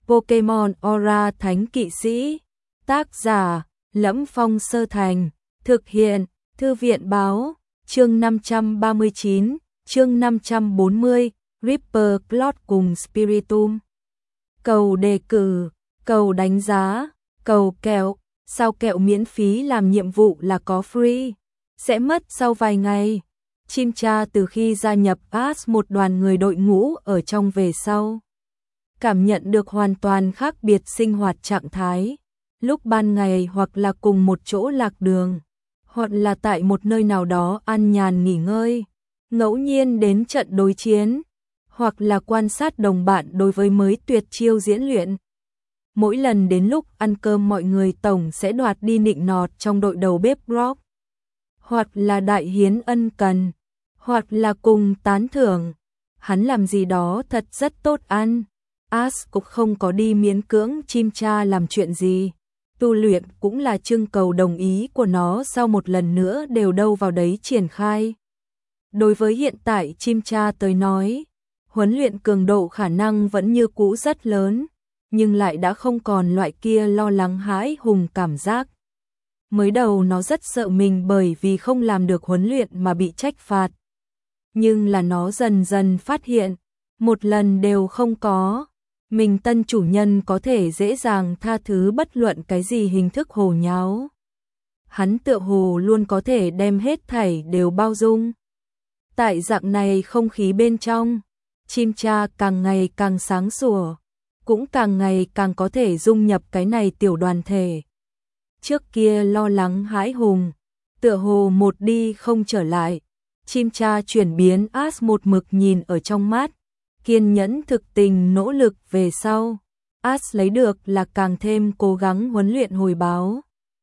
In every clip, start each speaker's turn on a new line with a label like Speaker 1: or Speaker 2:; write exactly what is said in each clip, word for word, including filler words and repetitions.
Speaker 1: Pokemon Aura Thánh Kỵ Sĩ. Tác giả: Lẫm Phong Sơ Thành. Thực hiện: Thư viện báo. Chương năm trăm ba mươi chín, chương năm trăm bốn mươi, Ripper Plot cùng Spiritomb. Cầu đề cử, cầu đánh giá, cầu kẹo. Sao kẹo miễn phí làm nhiệm vụ là có free, sẽ mất sau vài ngày. Chimcha từ khi gia nhập Ash, một đoàn người đội ngũ ở trong về sau, cảm nhận được hoàn toàn khác biệt sinh hoạt trạng thái. Lúc ban ngày hoặc là cùng một chỗ lạc đường, hoặc là tại một nơi nào đó an nhàn nghỉ ngơi, ngẫu nhiên đến trận đối chiến, hoặc là quan sát đồng bạn đối với mới tuyệt chiêu diễn luyện. Mỗi lần đến lúc ăn cơm mọi người tổng sẽ đoạt đi nịnh nọt trong đội đầu bếp Brock, hoặc là đại hiến ân cần, hoặc là cùng tán thưởng. Hắn làm gì đó thật rất tốt ăn. Ash cũng không có đi miễn cưỡng Chimcha làm chuyện gì. Tu luyện cũng là trưng cầu đồng ý của nó, sau một lần nữa đều đâu vào đấy triển khai. Đối với hiện tại Chimcha tới nói, huấn luyện cường độ khả năng vẫn như cũ rất lớn, nhưng lại đã không còn loại kia lo lắng hãi hùng cảm giác. Mới đầu nó rất sợ mình bởi vì không làm được huấn luyện mà bị trách phạt. Nhưng là nó dần dần phát hiện, một lần đều không có, mình tân chủ nhân có thể dễ dàng tha thứ bất luận cái gì hình thức hồ nháo. Hắn tựa hồ luôn có thể đem hết thảy đều bao dung. Tại dạng này không khí bên trong, Chimcha càng ngày càng sáng sủa, cũng càng ngày càng có thể dung nhập cái này tiểu đoàn thể. Trước kia lo lắng hãi hùng, tựa hồ một đi không trở lại. Chimcha chuyển biến Ash một mực nhìn ở trong mắt, kiên nhẫn thực tình nỗ lực về sau. Ash lấy được là càng thêm cố gắng huấn luyện hồi báo.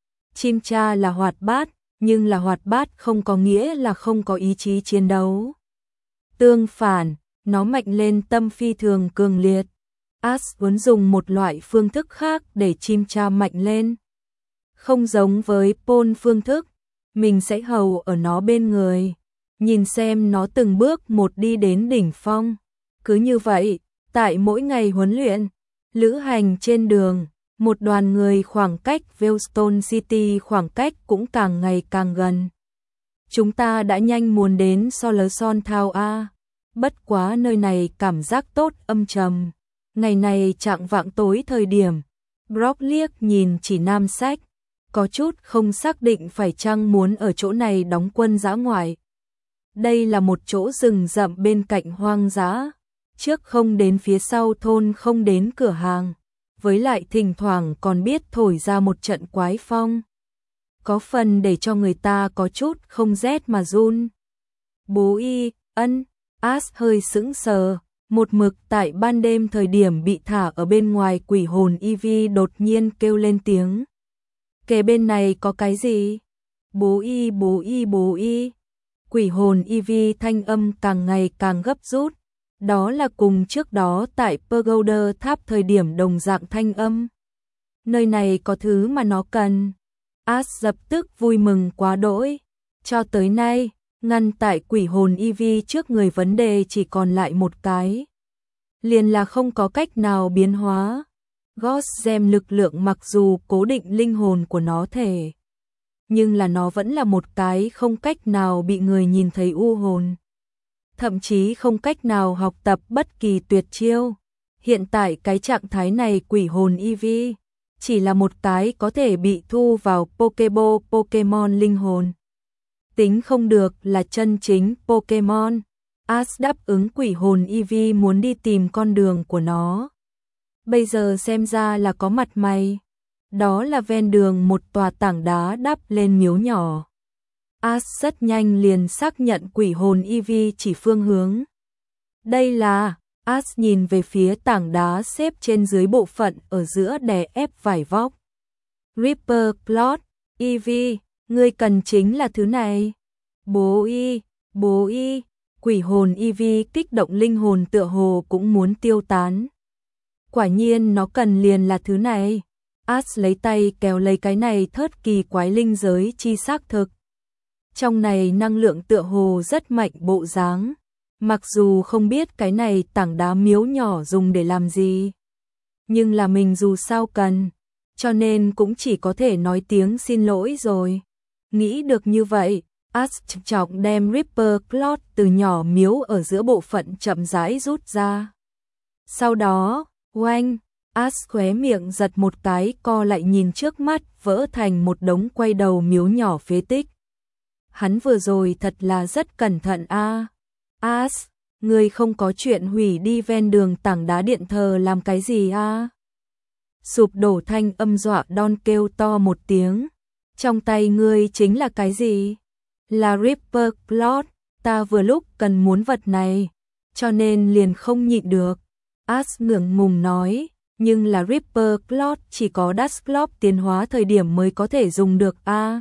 Speaker 1: Chimcha là hoạt bát, nhưng là hoạt bát không có nghĩa là không có ý chí chiến đấu. Tương phản, nó mạnh lên tâm phi thường cường liệt. Ash muốn dùng một loại phương thức khác để Chimcha mạnh lên. Không giống với Paul phương thức, mình sẽ hầu ở nó bên người, nhìn xem nó từng bước một đi đến đỉnh phong. Cứ như vậy, tại mỗi ngày huấn luyện, lữ hành trên đường, một đoàn người khoảng cách Veilstone City khoảng cách cũng càng ngày càng gần. Chúng ta đã nhanh muốn đến Solerson Town A, bất quá nơi này cảm giác tốt âm trầm. Ngày này chạng vạng tối thời điểm, Brock liếc nhìn chỉ nam sách, có chút không xác định phải chăng muốn ở chỗ này đóng quân dã ngoại. Đây là một chỗ rừng rậm bên cạnh hoang dã, trước không đến phía sau thôn không đến cửa hàng, với lại thỉnh thoảng còn biết thổi ra một trận quái phong. Có phần để cho người ta có chút không rét mà run. Bố y, ân, Ash hơi sững sờ, một mực tại ban đêm thời điểm bị thả ở bên ngoài quỷ hồn Eevee đột nhiên kêu lên tiếng. Kề bên này có cái gì? Bố y bố y bố y. Quỷ hồn Eevee thanh âm càng ngày càng gấp rút. Đó là cùng trước đó tại Pagoda Tháp thời điểm đồng dạng thanh âm. Nơi này có thứ mà nó cần. Ash lập tức vui mừng quá đỗi. Cho tới nay, ngăn tại quỷ hồn Eevee trước người vấn đề chỉ còn lại một cái. Liền là không có cách nào biến hóa. Ghost Gem lực lượng mặc dù cố định linh hồn của nó thể, nhưng là nó vẫn là một cái không cách nào bị người nhìn thấy u hồn. Thậm chí không cách nào học tập bất kỳ tuyệt chiêu. Hiện tại cái trạng thái này quỷ hồn Eevee chỉ là một cái có thể bị thu vào Pokéball Pokemon linh hồn. Tính không được là chân chính Pokemon. Ash đáp ứng quỷ hồn Eevee muốn đi tìm con đường của nó. Bây giờ xem ra là có mặt mày. Đó là ven đường một tòa tảng đá đắp lên miếu nhỏ. Ash rất nhanh liền xác nhận quỷ hồn Eevee chỉ phương hướng. Đây là, Ash nhìn về phía tảng đá xếp trên dưới bộ phận ở giữa đè ép vải vóc. Ripper Plot, Eevee, ngươi cần chính là thứ này. Bố y, bố y, quỷ hồn Eevee kích động linh hồn tựa hồ cũng muốn tiêu tán. Quả nhiên nó cần liền là thứ này. Ash lấy tay kéo lấy cái này thớt kỳ quái linh giới chi xác thực. Trong này năng lượng tựa hồ rất mạnh bộ dáng. Mặc dù không biết cái này tảng đá miếu nhỏ dùng để làm gì, nhưng là mình dù sao cần, cho nên cũng chỉ có thể nói tiếng xin lỗi rồi. Nghĩ được như vậy, Ash chậm chọc đem Ripper Cloth từ nhỏ miếu ở giữa bộ phận chậm rãi rút ra. Sau đó, oanh, Ash khóe miệng giật một cái, co lại nhìn trước mắt vỡ thành một đống quay đầu miếu nhỏ phế tích. Hắn vừa rồi thật là rất cẩn thận a. À. Ash, ngươi không có chuyện hủy đi ven đường tảng đá điện thờ làm cái gì a? À? Sụp đổ thanh âm dọa Don kêu to một tiếng. Trong tay ngươi chính là cái gì? Là Ripper Cloth, ta vừa lúc cần muốn vật này, cho nên liền không nhịn được. Ash ngượng ngùng nói, nhưng là Ripper Cloth chỉ có Dusclops tiến hóa thời điểm mới có thể dùng được a. À?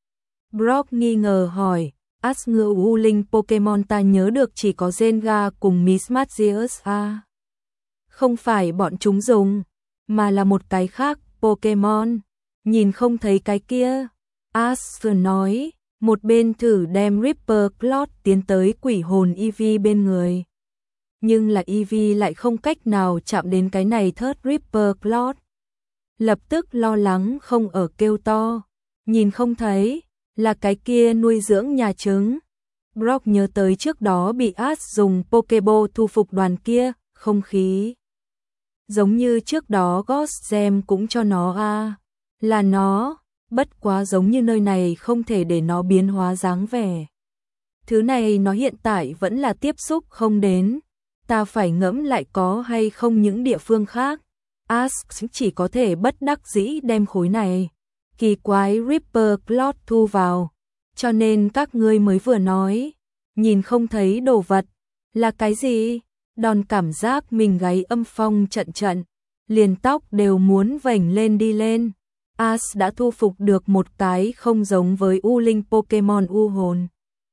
Speaker 1: Brock nghi ngờ hỏi, Ash ngựa U Linh Pokemon ta nhớ được chỉ có Zenga cùng Mismagius a. À? Không phải bọn chúng dùng, mà là một cái khác, Pokemon. Nhìn không thấy cái kia. Ash nói, một bên thử đem Ripper Cloth tiến tới quỷ hồn Eevee bên người. Nhưng là Eevee lại không cách nào chạm đến cái này thớt Ripper Cloth. Lập tức lo lắng không ở kêu to. Nhìn không thấy, là cái kia nuôi dưỡng nhà trứng. Brock nhớ tới trước đó bị Ash dùng Pokeball thu phục đoàn kia, không khí. Giống như trước đó Ghost Gem cũng cho nó a. À. Là nó, bất quá giống như nơi này không thể để nó biến hóa dáng vẻ. Thứ này nó hiện tại vẫn là tiếp xúc không đến, ta phải ngẫm lại có hay không những địa phương khác. Ash chỉ có thể bất đắc dĩ đem khối này, kỳ quái Ripper Cloth thu vào, cho nên các ngươi mới vừa nói, nhìn không thấy đồ vật, là cái gì? Đòn cảm giác mình gáy âm phong trận trận, liền tóc đều muốn vểnh lên đi lên. Ash đã thu phục được một cái không giống với U Linh Pokemon U hồn.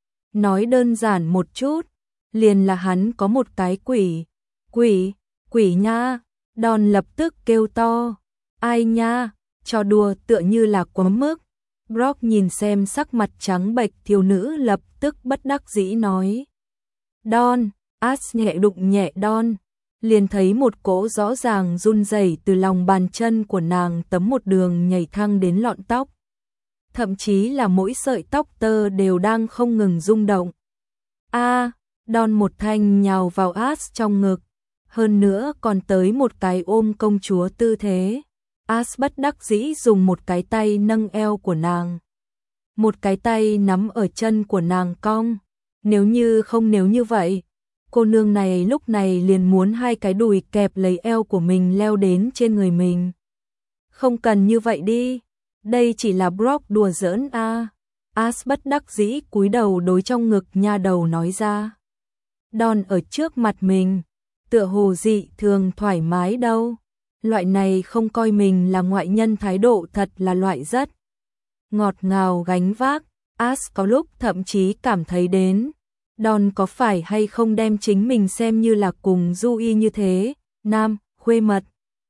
Speaker 1: Nói đơn giản một chút, liền là hắn có một cái quỷ. Quỷ, quỷ nha, Đòn lập tức kêu to. Ai nha, trò đùa tựa như là quá mức. Brock nhìn xem sắc mặt trắng bệch thiếu nữ lập tức bất đắc dĩ nói. Don, Ash nhẹ đụng nhẹ Don. Liền thấy một cỗ rõ ràng run rẩy từ lòng bàn chân của nàng tấm một đường nhảy thăng đến lọn tóc. Thậm chí là mỗi sợi tóc tơ đều đang không ngừng rung động. A, à, Don một thanh nhào vào Ash trong ngực, hơn nữa còn tới một cái ôm công chúa tư thế. Ash bất đắc dĩ dùng một cái tay nâng eo của nàng, một cái tay nắm ở chân của nàng cong. Nếu như không nếu như vậy, cô nương này lúc này liền muốn hai cái đùi kẹp lấy eo của mình leo đến trên người mình. Không cần như vậy đi, đây chỉ là Brock đùa giỡn a. À. Ash bất đắc dĩ cúi đầu đối trong ngực nha đầu nói ra. Don ở trước mặt mình, tựa hồ dị thường thoải mái đâu. Loại này không coi mình là ngoại nhân thái độ thật là loại rất ngọt ngào gánh vác. Ash có lúc thậm chí cảm thấy đến Don có phải hay không đem chính mình xem như là cùng Du Y như thế, nam, khuê mật.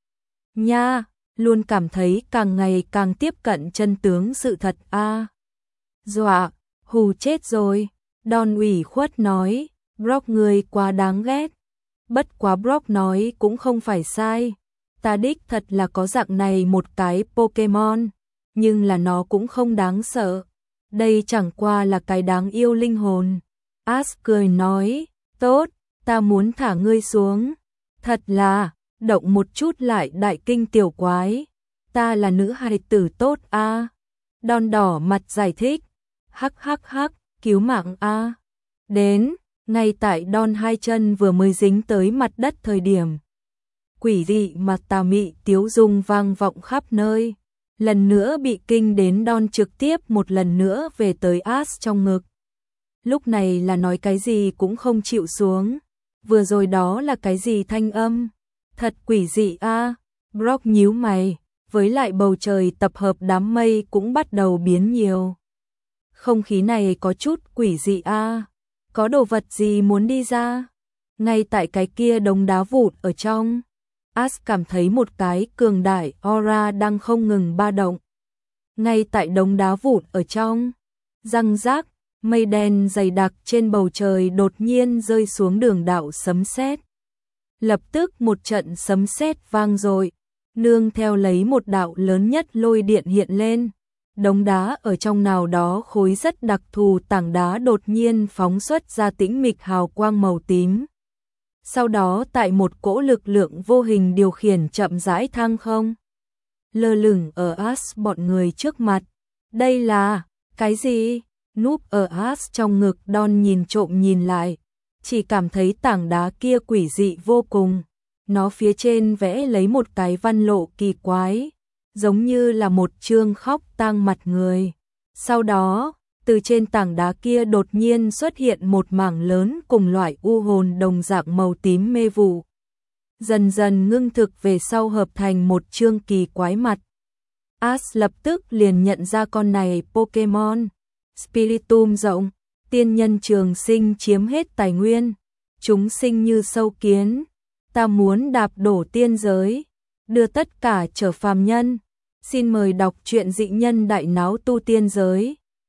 Speaker 1: Nha, luôn cảm thấy càng ngày càng tiếp cận chân tướng sự thật a. À. Dọa, hù chết rồi. Don ủy khuất nói, Brock người quá đáng ghét. Bất quá Brock nói cũng không phải sai. Ta đích thật là có dạng này một cái Pokemon, nhưng là nó cũng không đáng sợ. Đây chẳng qua là cái đáng yêu linh hồn. Ash cười nói, tốt, ta muốn thả ngươi xuống. Thật là, động một chút lại đại kinh tiểu quái. Ta là nữ hài tử tốt a. À. Don đỏ mặt giải thích, hắc hắc hắc, cứu mạng a. À. Đến, ngay tại Don hai chân vừa mới dính tới mặt đất thời điểm. Quỷ dị mà tà mị tiếu dung vang vọng khắp nơi. Lần nữa bị kinh đến Don trực tiếp một lần nữa về tới Ash trong ngực. Lúc này là nói cái gì cũng không chịu xuống. Vừa rồi đó là cái gì thanh âm? Thật quỷ dị a. À. Brock nhíu mày, với lại bầu trời tập hợp đám mây cũng bắt đầu biến nhiều. Không khí này có chút quỷ dị a. À. Có đồ vật gì muốn đi ra? Ngay tại cái kia đống đá vụn ở trong. Ash cảm thấy một cái cường đại aura đang không ngừng ba động. Ngay tại đống đá vụn ở trong. Răng rác. Mây đen dày đặc trên bầu trời đột nhiên rơi xuống đường đạo sấm sét. Lập tức một trận sấm sét vang dội, nương theo lấy một đạo lớn nhất lôi điện hiện lên. Đống đá ở trong nào đó khối rất đặc thù, tảng đá đột nhiên phóng xuất ra tĩnh mịch hào quang màu tím. Sau đó tại một cỗ lực lượng vô hình điều khiển chậm rãi thăng không, lơ lửng ở As bọn người trước mặt. Đây là cái gì? Núp ở As trong ngực Don nhìn trộm nhìn lại, chỉ cảm thấy tảng đá kia quỷ dị vô cùng. Nó phía trên vẽ lấy một cái văn lộ kỳ quái, giống như là một chương khóc tang mặt người. Sau đó, từ trên tảng đá kia đột nhiên xuất hiện một mảng lớn cùng loại u hồn đồng dạng màu tím mê vụ. Dần dần ngưng thực về sau hợp thành một chương kỳ quái mặt. As lập tức liền nhận ra con này Pokemon. Spiritomb rộng, tiên nhân trường sinh chiếm hết tài nguyên. Chúng sinh như sâu kiến. Ta muốn đạp đổ tiên giới, đưa tất cả trở phàm nhân. Xin mời đọc truyện Dị Nhân Đại Náo Tu Tiên Giới.